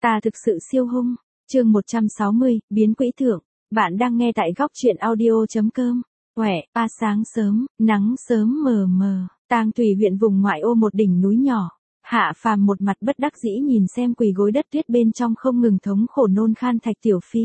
Ta thực sự siêu hung. Chương 160, biến quỹ thưởng. Bạn đang nghe tại góc truyện audio.com. Sáng sớm, nắng sớm mờ mờ, Tang Thủy huyện vùng ngoại ô một đỉnh núi nhỏ. Hạ Phàm một mặt bất đắc dĩ nhìn xem quỳ gối đất tuyết bên trong không ngừng thống khổ nôn khan Thạch Tiểu Phi.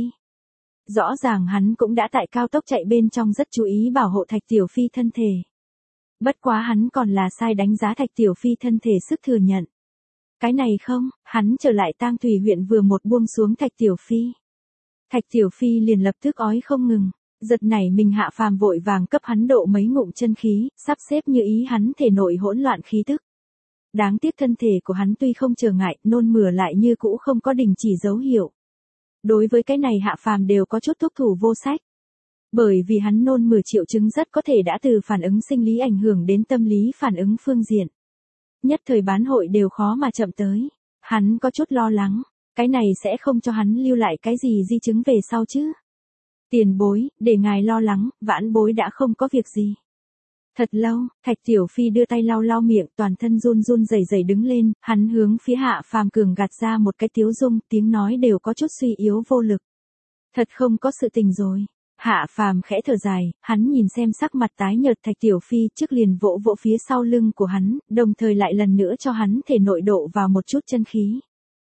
Rõ ràng hắn cũng đã tại cao tốc chạy bên trong rất chú ý bảo hộ Thạch Tiểu Phi thân thể. Bất quá hắn còn là sai đánh giá Thạch Tiểu Phi thân thể sức thừa nhận. Cái này không, hắn trở lại Tang Thủy huyện vừa một buông xuống Thạch Tiểu Phi. Thạch Tiểu Phi liền lập tức ói không ngừng, giật nảy mình Hạ Phàm vội vàng cấp hắn độ mấy ngụm chân khí, sắp xếp như ý hắn thể nội hỗn loạn khí tức. Đáng tiếc thân thể của hắn tuy không trở ngại, nôn mửa lại như cũ không có đình chỉ dấu hiệu. Đối với cái này Hạ Phàm đều có chút thúc thủ vô sách. Bởi vì hắn nôn mửa triệu chứng rất có thể đã từ phản ứng sinh lý ảnh hưởng đến tâm lý phản ứng phương diện. Nhất thời bán hội đều khó mà chậm tới. Hắn có chút lo lắng, cái này sẽ không cho hắn lưu lại cái gì di chứng về sau chứ. Tiền bối, để ngài lo lắng, vãn bối đã không có việc gì. Thật lâu, Thạch Tiểu Phi đưa tay lau lau miệng, toàn thân run run rẩy rẩy đứng lên, hắn hướng phía Hạ Phàm cường gạt ra một cái tiếu dung, tiếng nói đều có chút suy yếu vô lực. Thật không có sự tình rồi. Hạ Phàm khẽ thở dài, hắn nhìn xem sắc mặt tái nhợt Thạch Tiểu Phi trước liền vỗ vỗ phía sau lưng của hắn, đồng thời lại lần nữa cho hắn thể nội độ vào một chút chân khí.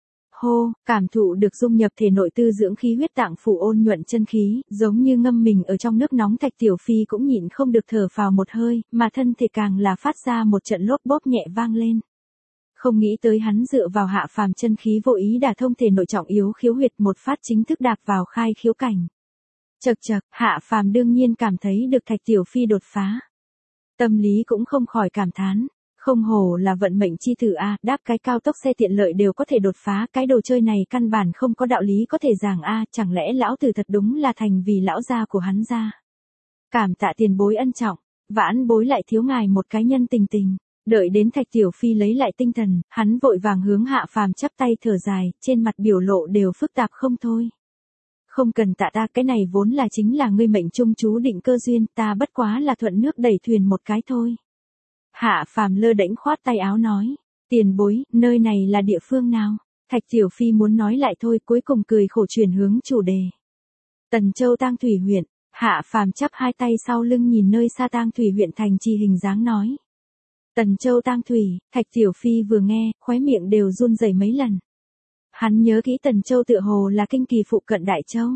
Hô, cảm thụ được dung nhập thể nội tư dưỡng khí huyết tạng phủ ôn nhuận chân khí, giống như ngâm mình ở trong nước nóng Thạch Tiểu Phi cũng nhịn không được thở phào một hơi, mà thân thể càng là phát ra một trận lốp bốp nhẹ vang lên. Không nghĩ tới hắn dựa vào Hạ Phàm chân khí vô ý đả thông thể nội trọng yếu khiếu huyệt một phát chính thức đạp vào khai khiếu cảnh. Chậc chậc, Hạ Phàm đương nhiên cảm thấy được Thạch Tiểu Phi đột phá. Tâm lý cũng không khỏi cảm thán, không hổ là vận mệnh chi tử a, đáp cái cao tốc xe tiện lợi đều có thể đột phá, cái đồ chơi này căn bản không có đạo lý có thể giảng a, chẳng lẽ lão tử thật đúng là thành vì lão gia của hắn gia. Cảm tạ tiền bối ân trọng, vãn bối lại thiếu ngài một cái nhân tình tình. Đợi đến Thạch Tiểu Phi lấy lại tinh thần, hắn vội vàng hướng Hạ Phàm chắp tay thở dài, trên mặt biểu lộ đều phức tạp không thôi. Không cần tạ ta, cái này vốn là chính là ngươi mệnh trung chú định cơ duyên, ta bất quá là thuận nước đẩy thuyền một cái thôi. Hạ Phàm lơ đễnh khoát tay áo nói, tiền bối, nơi này là địa phương nào? Thạch Tiểu Phi muốn nói lại thôi, cuối cùng cười khổ chuyển hướng chủ đề. Tần Châu Tang Thủy huyện. Hạ Phàm chắp hai tay sau lưng nhìn nơi xa Tang Thủy huyện thành trì hình dáng nói. Tần Châu Tang Thủy. Thạch Tiểu Phi vừa nghe, khóe miệng đều run rẩy mấy lần. Hắn nhớ kỹ Tần Châu tựa hồ là kinh kỳ phụ cận Đại Châu.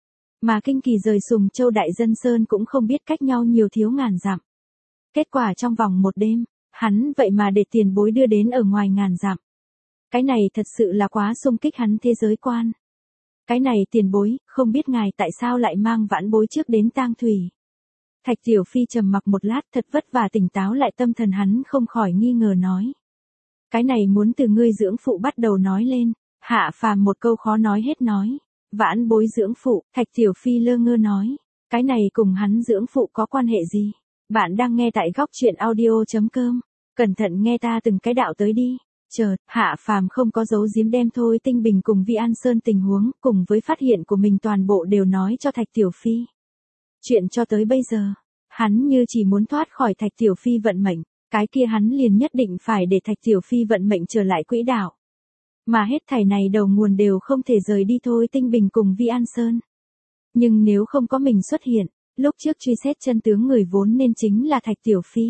Mà kinh kỳ rời Sùng Châu Đại Dân Sơn cũng không biết cách nhau nhiều thiếu ngàn dặm. Kết quả trong vòng một đêm, hắn vậy mà để tiền bối đưa đến ở ngoài ngàn dặm. Cái này thật sự là quá xung kích hắn thế giới quan. Cái này tiền bối, không biết ngài tại sao lại mang vãn bối trước đến Tang Thủy. Thạch Tiểu Phi trầm mặc một lát, thật vất vả tỉnh táo lại tâm thần hắn không khỏi nghi ngờ nói. Cái này muốn từ ngươi dưỡng phụ bắt đầu nói lên. Hạ Phàm một câu khó nói hết nói. Vãn bối dưỡng phụ, Thạch Tiểu Phi lơ ngơ nói. Cái này cùng hắn dưỡng phụ có quan hệ gì? Bạn đang nghe tại góc truyện audio.com. Cẩn thận nghe ta từng cái đạo tới đi. Chợt, Hạ Phàm không có giấu giếm đem Thôi Tinh Bình cùng Vi An Sơn tình huống, cùng với phát hiện của mình toàn bộ đều nói cho Thạch Tiểu Phi. Chuyện cho tới bây giờ, hắn như chỉ muốn thoát khỏi Thạch Tiểu Phi vận mệnh, cái kia hắn liền nhất định phải để Thạch Tiểu Phi vận mệnh trở lại quỹ đạo. Mà hết thảy này đầu nguồn đều không thể rời đi Thôi Tinh Bình cùng Vi An Sơn. Nhưng nếu không có mình xuất hiện, lúc trước truy xét chân tướng người vốn nên chính là Thạch Tiểu Phi.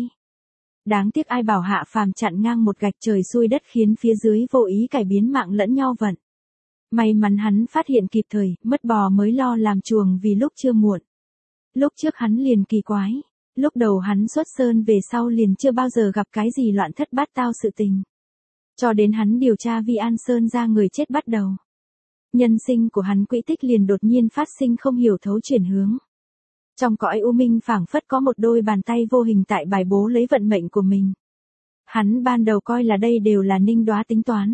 Đáng tiếc ai bảo Hạ Phàm chặn ngang một gạch trời xuôi đất khiến phía dưới vô ý cải biến mạng lẫn nhau vận. May mắn hắn phát hiện kịp thời, mất bò mới lo làm chuồng vì lúc chưa muộn. Lúc trước hắn liền kỳ quái, lúc đầu hắn xuất sơn về sau liền chưa bao giờ gặp cái gì loạn thất bát tao sự tình. Cho đến hắn điều tra Vi An Sơn ra người chết bắt đầu. Nhân sinh của hắn quỹ tích liền đột nhiên phát sinh không hiểu thấu chuyển hướng. Trong cõi u minh phảng phất có một đôi bàn tay vô hình tại bài bố lấy vận mệnh của mình. Hắn ban đầu coi là đây đều là Ninh Đoá tính toán.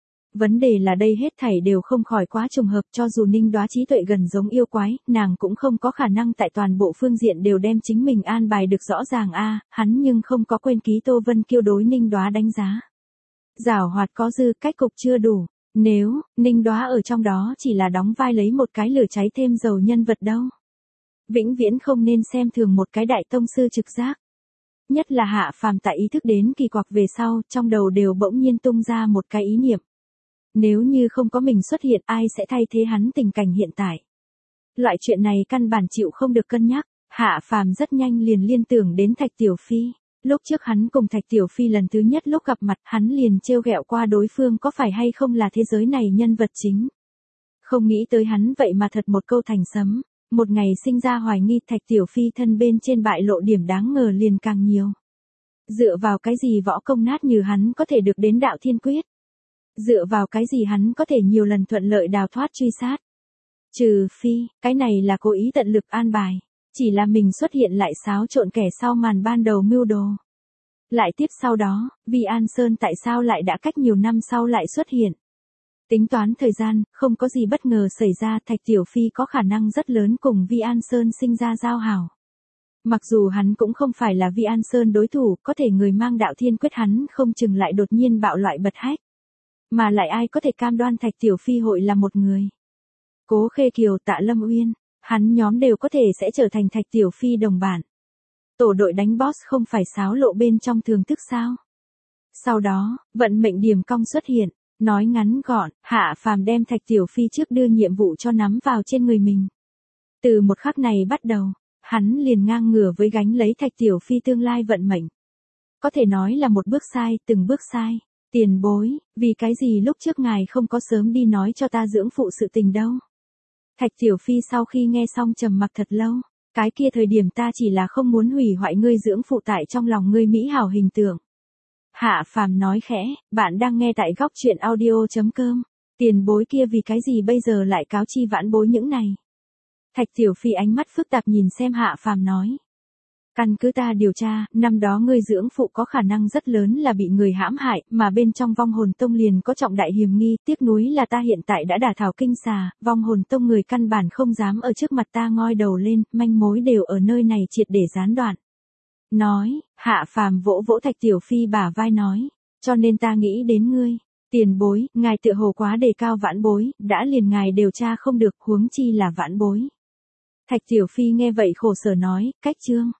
Vấn đề là đây hết thảy đều không khỏi quá trùng hợp, cho dù Ninh Đoá trí tuệ gần giống yêu quái, nàng cũng không có khả năng tại toàn bộ phương diện đều đem chính mình an bài được rõ ràng a, hắn nhưng không có quên ký Tô Vân Kiêu đối Ninh Đoá đánh giá. Giảo hoạt có dư, cách cục chưa đủ, nếu Ninh Đoá ở trong đó chỉ là đóng vai lấy một cái lửa cháy thêm dầu nhân vật đâu. Vĩnh viễn không nên xem thường một cái đại tông sư trực giác. Nhất là Hạ Phàm tại ý thức đến kỳ quặc về sau, trong đầu đều bỗng nhiên tung ra một cái ý niệm. Nếu như không có mình xuất hiện ai sẽ thay thế hắn tình cảnh hiện tại. Loại chuyện này căn bản chịu không được cân nhắc, Hạ Phàm rất nhanh liền liên tưởng đến Thạch Tiểu Phi. Lúc trước hắn cùng Thạch Tiểu Phi lần thứ nhất lúc gặp mặt hắn liền trêu ghẹo qua đối phương có phải hay không là thế giới này nhân vật chính. Không nghĩ tới hắn vậy mà thật một câu thành sấm, một ngày sinh ra hoài nghi Thạch Tiểu Phi thân bên trên bại lộ điểm đáng ngờ liền càng nhiều. Dựa vào cái gì võ công nát như hắn có thể được đến đạo thiên quyết? Dựa vào cái gì hắn có thể nhiều lần thuận lợi đào thoát truy sát? Trừ phi, cái này là cố ý tận lực an bài. Chỉ là mình xuất hiện lại xáo trộn kẻ sau màn ban đầu mưu đồ. Lại tiếp sau đó, Vi An Sơn tại sao lại đã cách nhiều năm sau lại xuất hiện? Tính toán thời gian, không có gì bất ngờ xảy ra Thạch Tiểu Phi có khả năng rất lớn cùng Vi An Sơn sinh ra giao hảo. Mặc dù hắn cũng không phải là Vi An Sơn đối thủ, có thể người mang đạo thiên quyết hắn không chừng lại đột nhiên bạo loại bật hách. Mà lại ai có thể cam đoan Thạch Tiểu Phi hội là một người. Cố Khê Kiều, Tạ Lâm Uyên, hắn nhóm đều có thể sẽ trở thành Thạch Tiểu Phi đồng bạn. Tổ đội đánh boss không phải xáo lộ bên trong thường thức sao? Sau đó, vận mệnh điểm cong xuất hiện, nói ngắn gọn, Hạ Phàm đem Thạch Tiểu Phi trước đưa nhiệm vụ cho nắm vào trên người mình. Từ một khắc này bắt đầu, hắn liền ngang ngửa với gánh lấy Thạch Tiểu Phi tương lai vận mệnh. Có thể nói là một bước sai, từng bước sai. Tiền bối, vì cái gì lúc trước ngài không có sớm đi nói cho ta dưỡng phụ sự tình đâu? Thạch Tiểu Phi sau khi nghe xong trầm mặc thật lâu, cái kia thời điểm ta chỉ là không muốn hủy hoại ngươi dưỡng phụ tại trong lòng ngươi mỹ hảo hình tượng. Hạ Phàm nói khẽ, bạn đang nghe tại góc truyện audio.com, tiền bối kia vì cái gì bây giờ lại cáo chi vãn bối những này? Thạch Tiểu Phi ánh mắt phức tạp nhìn xem Hạ Phàm nói. Căn cứ ta điều tra, năm đó ngươi dưỡng phụ có khả năng rất lớn là bị người hãm hại, mà bên trong vong hồn tông liền có trọng đại hiểm nghi, tiếc nuối là ta hiện tại đã đả thảo kinh xà, vong hồn tông người căn bản không dám ở trước mặt ta ngoi đầu lên, manh mối đều ở nơi này triệt để gián đoạn. Nói, Hạ Phàm vỗ vỗ Thạch Tiểu Phi bả vai nói, cho nên ta nghĩ đến ngươi, tiền bối, ngài tựa hồ quá đề cao vãn bối, đã liền ngài điều tra không được, huống chi là vãn bối. Thạch Tiểu Phi nghe vậy khổ sở nói, cách chương.